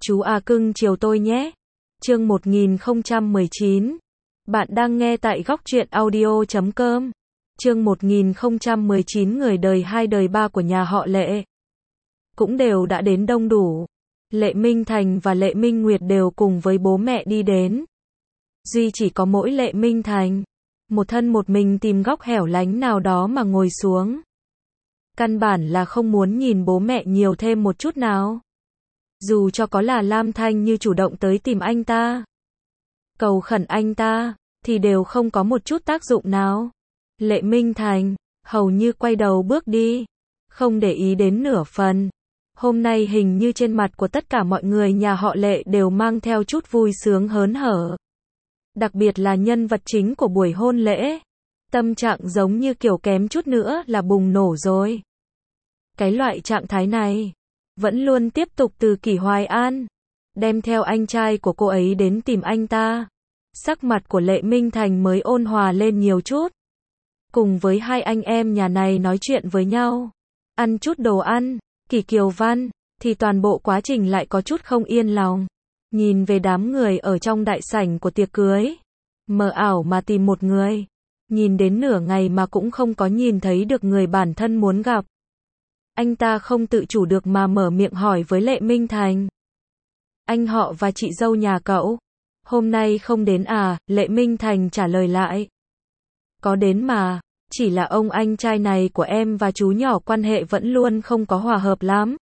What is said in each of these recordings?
Chú A cưng chiều tôi nhé. Chương 1019. Bạn đang nghe tại góc truyện audio.com. Chương 1019 người đời 2 đời 3 của nhà họ Lệ cũng đều đã đến đông đủ. Lệ Minh Thành và Lệ Minh Nguyệt đều cùng với bố mẹ đi đến. Duy chỉ có mỗi Lệ Minh Thành, một thân một mình tìm góc hẻo lánh nào đó mà ngồi xuống. Căn bản là không muốn nhìn bố mẹ nhiều thêm một chút nào. Dù cho có là Lam Thanh Như chủ động tới tìm anh ta, cầu khẩn anh ta, thì đều không có một chút tác dụng nào. Lệ Minh Thành hầu như quay đầu bước đi, không để ý đến nửa phần. Hôm nay hình như trên mặt của tất cả mọi người nhà họ Lệ đều mang theo chút vui sướng hớn hở. Đặc biệt là nhân vật chính của buổi hôn lễ. Tâm trạng giống như kiểu kém chút nữa là bùng nổ rồi. Cái loại trạng thái này vẫn luôn tiếp tục từ Kỷ Hoài An đem theo anh trai của cô ấy đến tìm anh ta. Sắc mặt của Lệ Minh Thành mới ôn hòa lên nhiều chút. Cùng với hai anh em nhà này nói chuyện với nhau, ăn chút đồ ăn, Kỷ Kiều Văn thì toàn bộ quá trình lại có chút không yên lòng. Nhìn về đám người ở trong đại sảnh của tiệc cưới, mờ ảo mà tìm một người, nhìn đến nửa ngày mà cũng không có nhìn thấy được người bản thân muốn gặp. Anh ta không tự chủ được mà mở miệng hỏi với Lệ Minh Thành. Anh họ và chị dâu nhà cậu, hôm nay không đến à? Lệ Minh Thành trả lời lại. Có đến mà, chỉ là ông anh trai này của em và chú nhỏ quan hệ vẫn luôn không có hòa hợp lắm.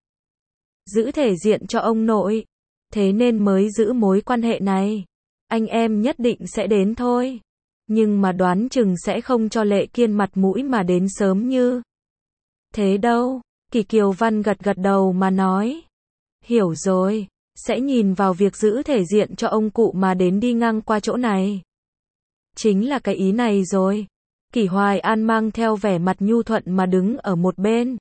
Giữ thể diện cho ông nội, thế nên mới giữ mối quan hệ này. Anh em nhất định sẽ đến thôi. Nhưng mà đoán chừng sẽ không cho Lệ Kiên mặt mũi mà đến sớm như thế đâu. Kỷ Kiều Văn gật gật đầu mà nói. Hiểu rồi, sẽ nhìn vào việc giữ thể diện cho ông cụ mà đến đi ngang qua chỗ này. Chính là cái ý này rồi. Kỷ Hoài An mang theo vẻ mặt nhu thuận mà đứng ở một bên.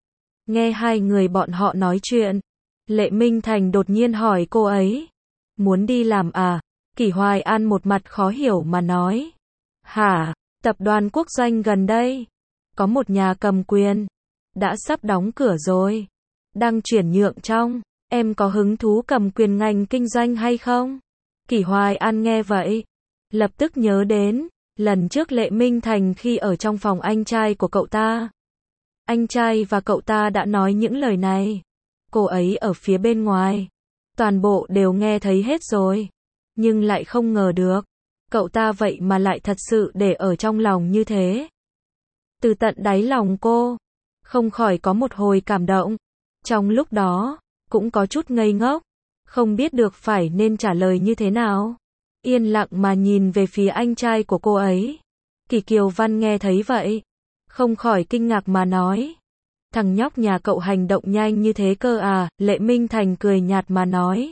Nghe hai người bọn họ nói chuyện, Lệ Minh Thành đột nhiên hỏi cô ấy. Muốn đi làm à? Kỷ Hoài An một mặt khó hiểu mà nói. Hả? Tập đoàn Quốc Doanh gần đây có một nhà cầm quyền đã sắp đóng cửa rồi, đang chuyển nhượng trong. Em có hứng thú cầm quyền ngành kinh doanh hay không? Kỷ Hoài An nghe vậy, lập tức nhớ đến lần trước Lệ Minh Thành khi ở trong phòng anh trai của cậu ta. Anh trai và cậu ta đã nói những lời này. Cô ấy ở phía bên ngoài, toàn bộ đều nghe thấy hết rồi. Nhưng lại không ngờ được, cậu ta vậy mà lại thật sự để ở trong lòng như thế. Từ tận đáy lòng cô không khỏi có một hồi cảm động. Trong lúc đó cũng có chút ngây ngốc, không biết được phải nên trả lời như thế nào. Yên lặng mà nhìn về phía anh trai của cô ấy. Kỷ Kiều Văn nghe thấy vậy, không khỏi kinh ngạc mà nói. Thằng nhóc nhà cậu hành động nhanh như thế cơ à? Lệ Minh Thành cười nhạt mà nói.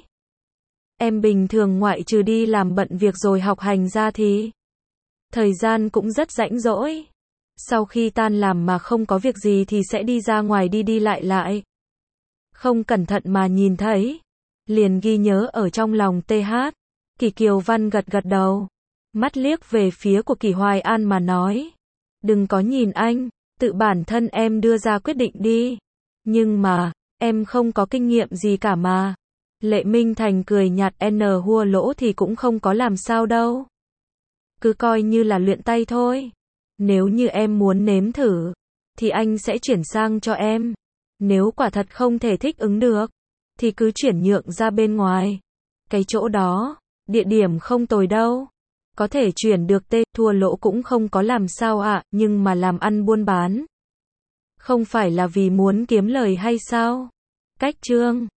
Em bình thường ngoại trừ đi làm bận việc rồi học hành ra thì thời gian cũng rất rảnh rỗi. Sau khi tan làm mà không có việc gì thì sẽ đi ra ngoài đi đi lại lại. Không cẩn thận mà nhìn thấy, liền ghi nhớ ở trong lòng TH. Kỷ Kiều Văn gật gật đầu, mắt liếc về phía của Kỷ Hoài An mà nói. Đừng có nhìn anh, tự bản thân em đưa ra quyết định đi. Nhưng mà, em không có kinh nghiệm gì cả mà. Lệ Minh Thành cười nhạt hua lỗ thì cũng không có làm sao đâu. Cứ coi như là luyện tay thôi. Nếu như em muốn nếm thử, thì anh sẽ chuyển sang cho em. Nếu quả thật không thể thích ứng được, thì cứ chuyển nhượng ra bên ngoài. Cái chỗ đó, địa điểm không tồi đâu. Có thể chuyển được thua lỗ cũng không có làm sao ạ, nhưng mà làm ăn buôn bán. Không phải là vì muốn kiếm lời hay sao? Cách chương